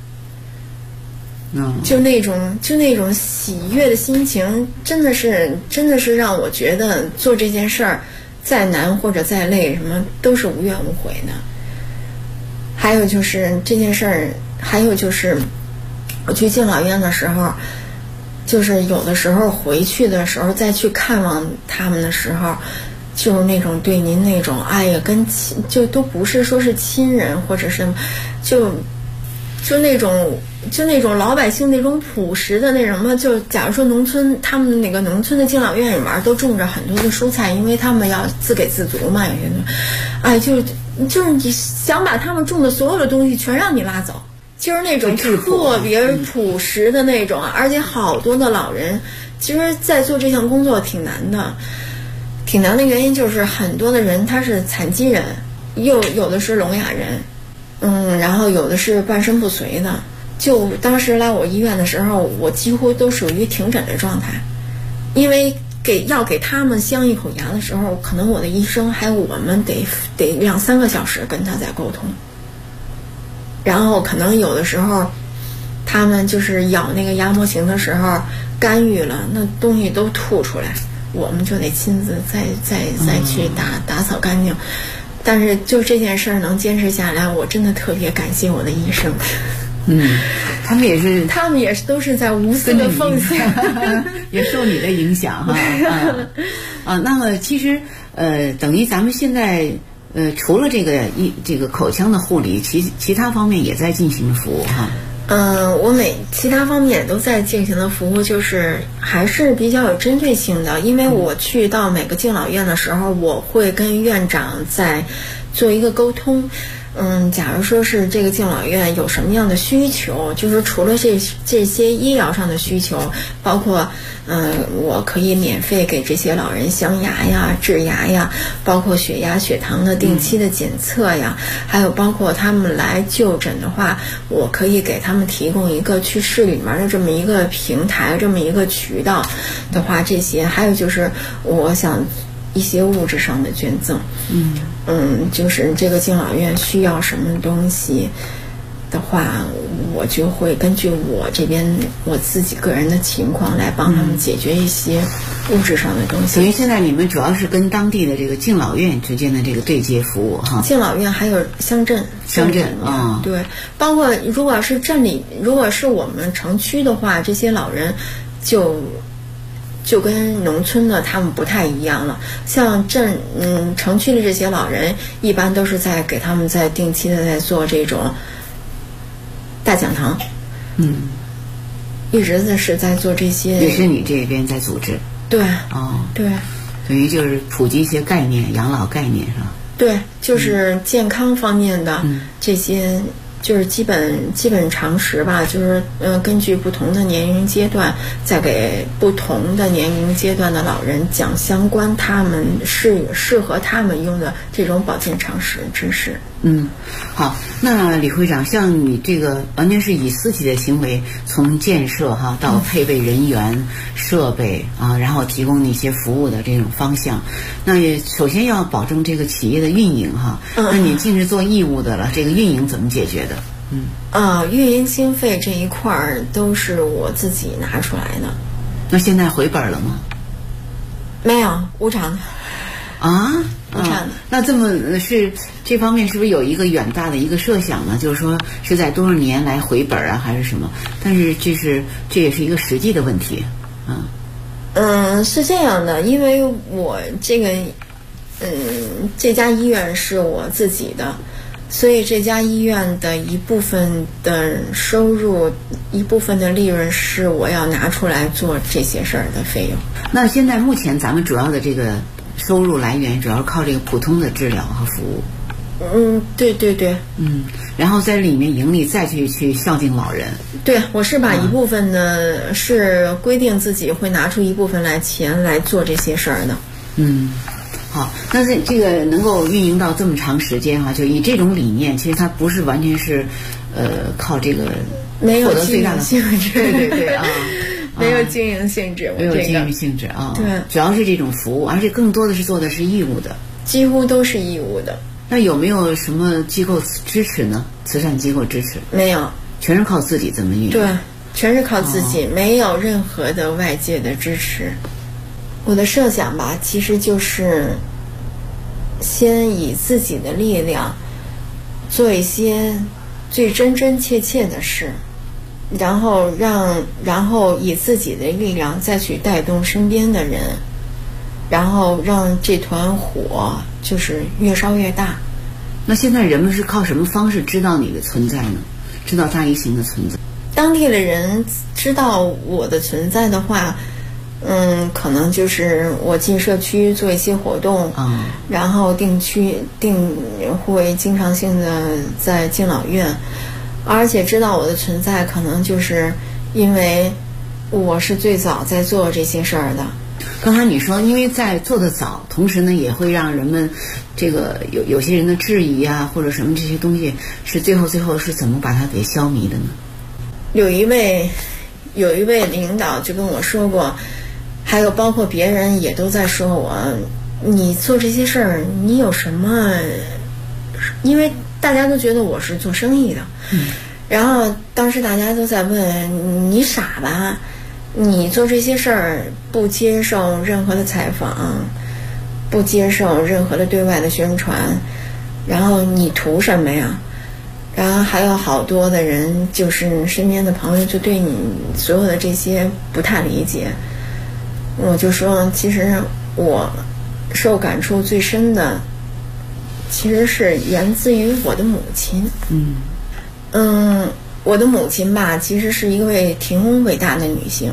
就那种喜悦的心情，真的是让我觉得做这件事儿再难或者再累，什么都是无怨无悔的。还有就是这件事儿，还有就是我去敬老院的时候，就是有的时候回去的时候再去看望他们的时候，就是那种对您那种爱呀，跟就都不是说是亲人或者是就那种老百姓那种朴实的那什么。就假如说农村，他们那个农村的敬老院里面都种着很多的蔬菜，因为他们要自给自足嘛，有些就是你想把他们种的所有的东西全让你拉走，就是那种特别朴实的那种。而且好多的老人其实在做这项工作挺难的原因就是很多的人他是残疾人，有的是聋哑人，然后有的是半身不遂的。就当时来我医院的时候，我几乎都属于停诊的状态，因为要给他们镶一口牙的时候，可能我的医生还有我们得2-3个小时跟他在沟通。然后可能有的时候他们就是咬那个牙模型的时候干预了，那东西都吐出来，我们就得亲自再去打扫干净。但是就这件事儿能坚持下来，我真的特别感谢我的医生。 他们也是都是在无私的奉献， 也受你的影响哈。那么其实等于咱们现在除了这个口腔的护理，其他方面也在进行服务哈。 我其他方面也都在进行的服务，就是还是比较有针对性的。因为我去到每个敬老院的时候，我会跟院长在做一个沟通。假如说是这个敬老院有什么样的需求，就是除了这些医疗上的需求，包括我可以免费给这些老人镶牙呀、治牙呀，包括血压、血糖的定期的检测呀，还有包括他们来就诊的话，我可以给他们提供一个去市里面的这么一个平台，这么一个渠道的话，这些还有就是我想一些物质上的捐赠。就是这个敬老院需要什么东西的话，我就会根据我这边我自己个人的情况来帮他们解决一些物质上的东西。 所以现在你们主要是跟当地的这个敬老院之间的这个对接服务哈。 敬老院还有乡镇啊，对，包括如果是镇里，如果是我们城区的话，这些老人就跟农村的他们不太一样了。像城区的这些老人，一般都是给他们在定期的在做这种大讲堂，一直是在做这些。 也是你这边在组织？ 对，对， 等于就是普及一些概念，养老概念是吧？ 对，就是健康方面的这些。就是基本常识吧，就是根据不同的年龄阶段，再给不同的年龄阶段的老人讲相关他们适合他们用的这种保健常识知识。 好，那李会长，像你这个完全是以私企的行为，从建设到配备人员、设备啊，然后提供一些服务的这种方向，那也首先要保证这个企业的运营哈。那你尽是做义务的了，这个运营怎么解决的？ 运营经费这一块儿都是我自己拿出来的。 那现在回本了吗？ 没有，无偿的。无偿的。 那这么是这方面是不是有一个远大的一个设想呢？就是说是在多少年来回本啊，还是什么？但是这也是一个实际的问题。 是这样的，因为我这家医院是我自己的，所以这家医院的一部分的收入，一部分的利润是我要拿出来做这些事儿的费用。 那现在目前咱们主要的这个收入来源，主要靠这个普通的治疗和服务。 对对对， 然后在里面盈利再去孝敬老人。 对，我是把一部分呢，是规定自己会拿出一部分钱来做这些事儿的。 好，那这个能够运营到这么长时间就以这种理念，其实它不是完全是靠这个没有获得最大的性质， 对没有经营性质， 没有经营性质对， 主要是这种服务，而且更多的是做的是义务的， 几乎都是义务的。 那有没有什么机构支持呢？慈善机构支持？ 没有， 全是靠自己怎么运营？ 对，全是靠自己，没有任何的外界的支持。我的设想吧，其实就是先以自己的力量做一些最真真切切的事，然后以自己的力量再去带动身边的人，然后让这团火就是越烧越大。 那现在人们是靠什么方式知道你的存在呢？知道大一行的存在？ 当地的人知道我的存在的话，可能就是我进社区做一些活动，然后定会经常性的在敬老院，而且知道我的存在，可能就是因为我是最早在做这些事儿的。 刚才你说，因为在做的早，同时呢也会让人们这个有些人的质疑或者什么这些东西，是最后是怎么把它给消弭的呢？ 有一位领导就跟我说过，还有包括别人也都在说我，你做这些事儿你有什么？因为大家都觉得我是做生意的，然后当时大家都在问你傻吧？你做这些事儿不接受任何的采访，不接受任何的对外的宣传，然后你图什么呀？然后还有好多的人，就是身边的朋友就对你所有的这些不太理解。我就说，其实我受感触最深的，其实是源自于我的母亲。我的母亲吧，其实是一位挺伟大的女性。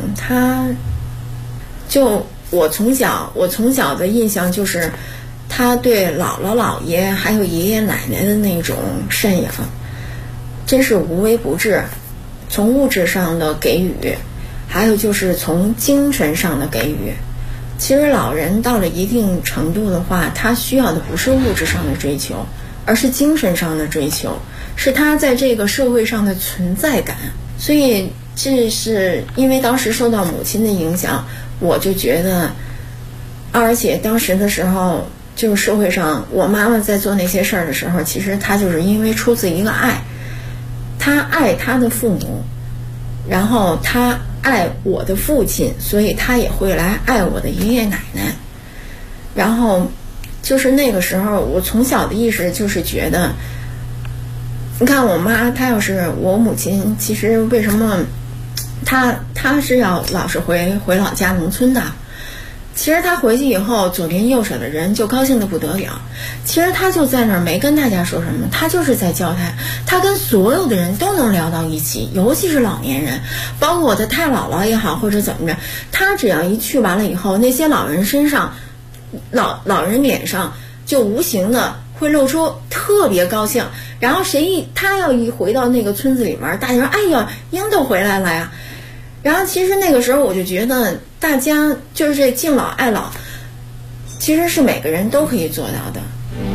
我从小的印象就是，她对姥姥姥爷还有爷爷奶奶的那种赡养，真是无微不至。从物质上的给予，还有就是从精神上的给予。其实老人到了一定程度的话，他需要的不是物质上的追求，而是精神上的追求，是他在这个社会上的存在感。所以这是因为当时受到母亲的影响，我就觉得，而且当时的时候，就是社会上我妈妈在做那些事儿的时候，其实她就是因为出自一个爱，她爱她的父母，然后她爱我的父亲，所以她也会来爱我的爷爷奶奶。然后就是那个时候，我从小的意识就是觉得，你看我妈，她要是我母亲，其实为什么她是要老是回老家农村的？其实她回去以后，左邻右舍的人就高兴得不得了。其实她就在那儿没跟大家说什么，她就是在交谈，她跟所有的人都能聊到一起，尤其是老年人，包括我的太姥姥也好，或者怎么着，她只要一去完了以后，那些老人身上，老人脸上就无形的会露出特别高兴。然后他要一回到那个村子里面，大家说：“哎呀，英都回来了呀！”然后其实那个时候我就觉得，大家就是这敬老爱老，其实是每个人都可以做到的。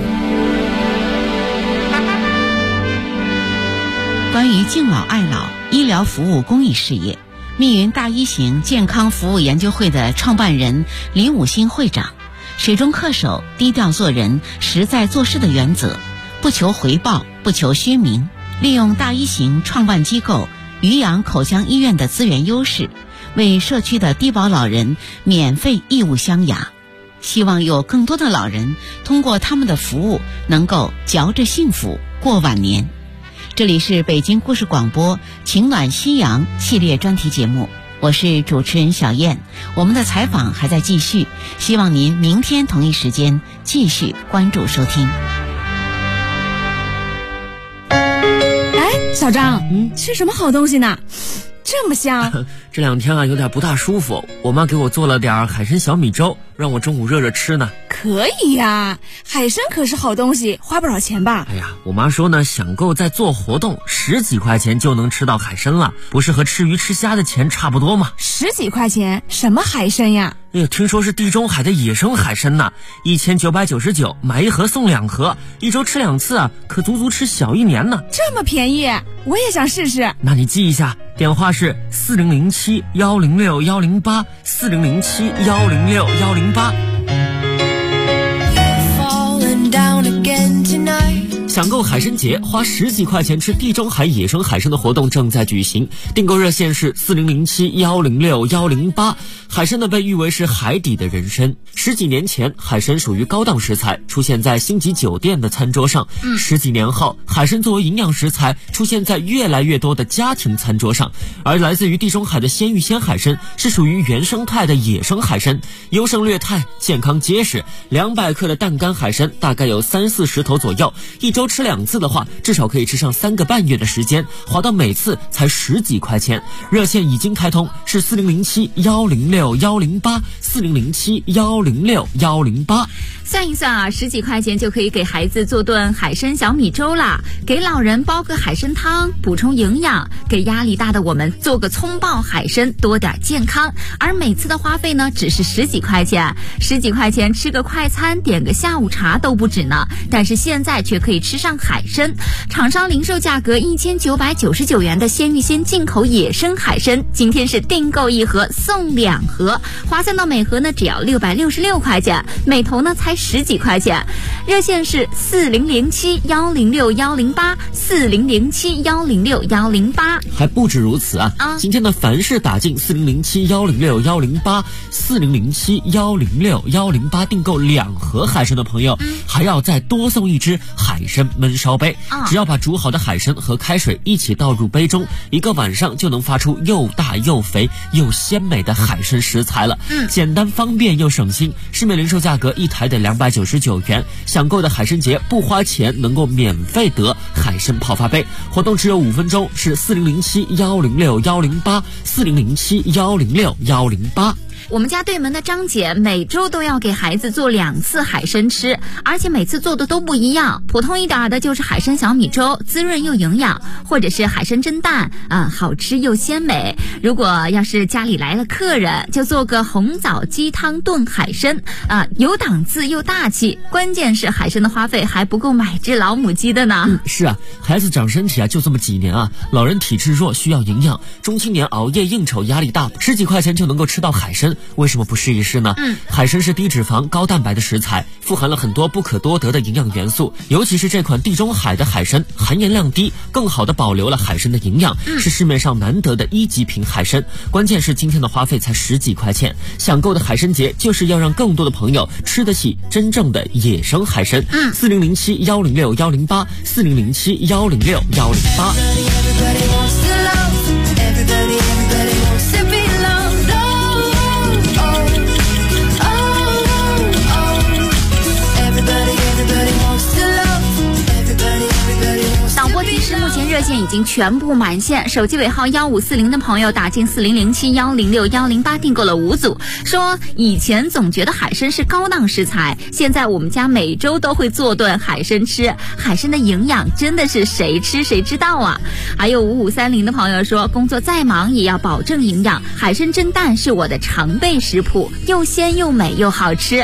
关于敬老爱老医疗服务公益事业，密云大一行健康服务研究会的创办人李武新会长，始终恪守低调做人、实在做事的原则，不求回报，不求虚名，利用大一行创办机构渔阳口腔医院的资源优势，为社区的低保老人免费义务镶牙，希望有更多的老人通过他们的服务能够嚼着幸福过晚年。这里是北京故事广播情暖夕阳系列专题节目， 我是主持人小燕，我们的采访还在继续，希望您明天同一时间继续关注收听。 哎，小张，吃什么好东西呢？这么香。 这2天啊有点不大舒服，我妈给我做了点海参小米粥，让我中午热热吃呢。 可以呀，海参可是好东西，花不少钱吧？ 哎呀，我妈说呢，想购再做活动，10几块钱就能吃到海参了，不是和吃鱼吃虾的钱差不多吗 ？10几块钱，什么海参呀？ 哎呀，听说是地中海的野生海参呢，1999买1盒送2盒，1周吃2次啊，可足足吃小1年呢。 这么便宜，我也想试试。 那你记一下，电话是4007-106-108，4007-106-108。想购海参节，花10几块钱吃地中海野生海参的活动正在举行，订购热线是4007-106-108。海参呢被誉为是海底的人参，10几年前海参属于高档食材，出现在星级酒店的餐桌上，10几年后海参作为营养食材出现在越来越多的家庭餐桌上。而来自于地中海的鲜芋仙海参是属于原生态的野生海参，优胜劣汰，健康结实。200克的淡干海参大概有30-40头左右，1周吃2次的话，至少可以吃上3个半月的时间，划到每次才10几块钱。热线已经开通，是4007-106-108，4007-106-108。 算一算啊，10几块钱就可以给孩子做顿海参小米粥啦，给老人煲个海参汤，补充营养，给压力大的我们做个葱爆海参，多点健康。而每次的花费呢，只是10几块钱，10几块钱吃个快餐，点个下午茶都不止呢。但是现在却可以吃上海参，厂商零售价格1999元的鲜芋仙进口野生海参，今天是订购1盒送2盒，划算到每盒呢只要666块钱，每头呢才10几块钱。热线是4007-106-108，4007-106-108。 还不止如此啊！今天呢，凡是打进4007-106-108，4007-106-108订购2盒海参的朋友，还要再多送1只海参焖烧杯。只要把煮好的海参和开水一起倒入杯中，1个晚上就能发出又大又肥又鲜美的海参食材了。简单方便又省心，市面零售价格1台的299元。想购的海参节不花钱，能够免费得海参泡发杯。活动只有5分钟，是4007-106-108，4007-106-108。 我们家对门的张姐每周都要给孩子做2次海参吃，而且每次做的都不一样。普通一点的就是海参小米粥，滋润又营养，或者是海参蒸蛋，好吃又鲜美。如果要是家里来了客人，就做个红枣鸡汤炖海参，有档次又大气。关键是海参的花费还不够买只老母鸡的呢。 是啊，孩子长身体啊就这么几年啊，老人体质弱需要营养，中青年熬夜应酬压力大，10几块钱就能够吃到海参，为什么不试一试呢？海参是低脂肪高蛋白的食材，富含了很多不可多得的营养元素，尤其是这款地中海的海参，含盐量低，更好的保留了海参的营养，是市面上难得的1级品海参。关键是今天的花费才10几块钱，想购的海参节就是要让更多的朋友吃得起真正的野生海参。4007-106-108，4007-106-108。 导播提示，目前热线已经全部满线，手机尾号1540的朋友打进4007-106-108订购了5组，说以前总觉得海参是高档食材，现在我们家每周都会做顿海参吃，海参的营养真的是谁吃谁知道啊。还有5530的朋友说，工作再忙也要保证营养，海参蒸蛋是我的常备食谱，又鲜又美又好吃。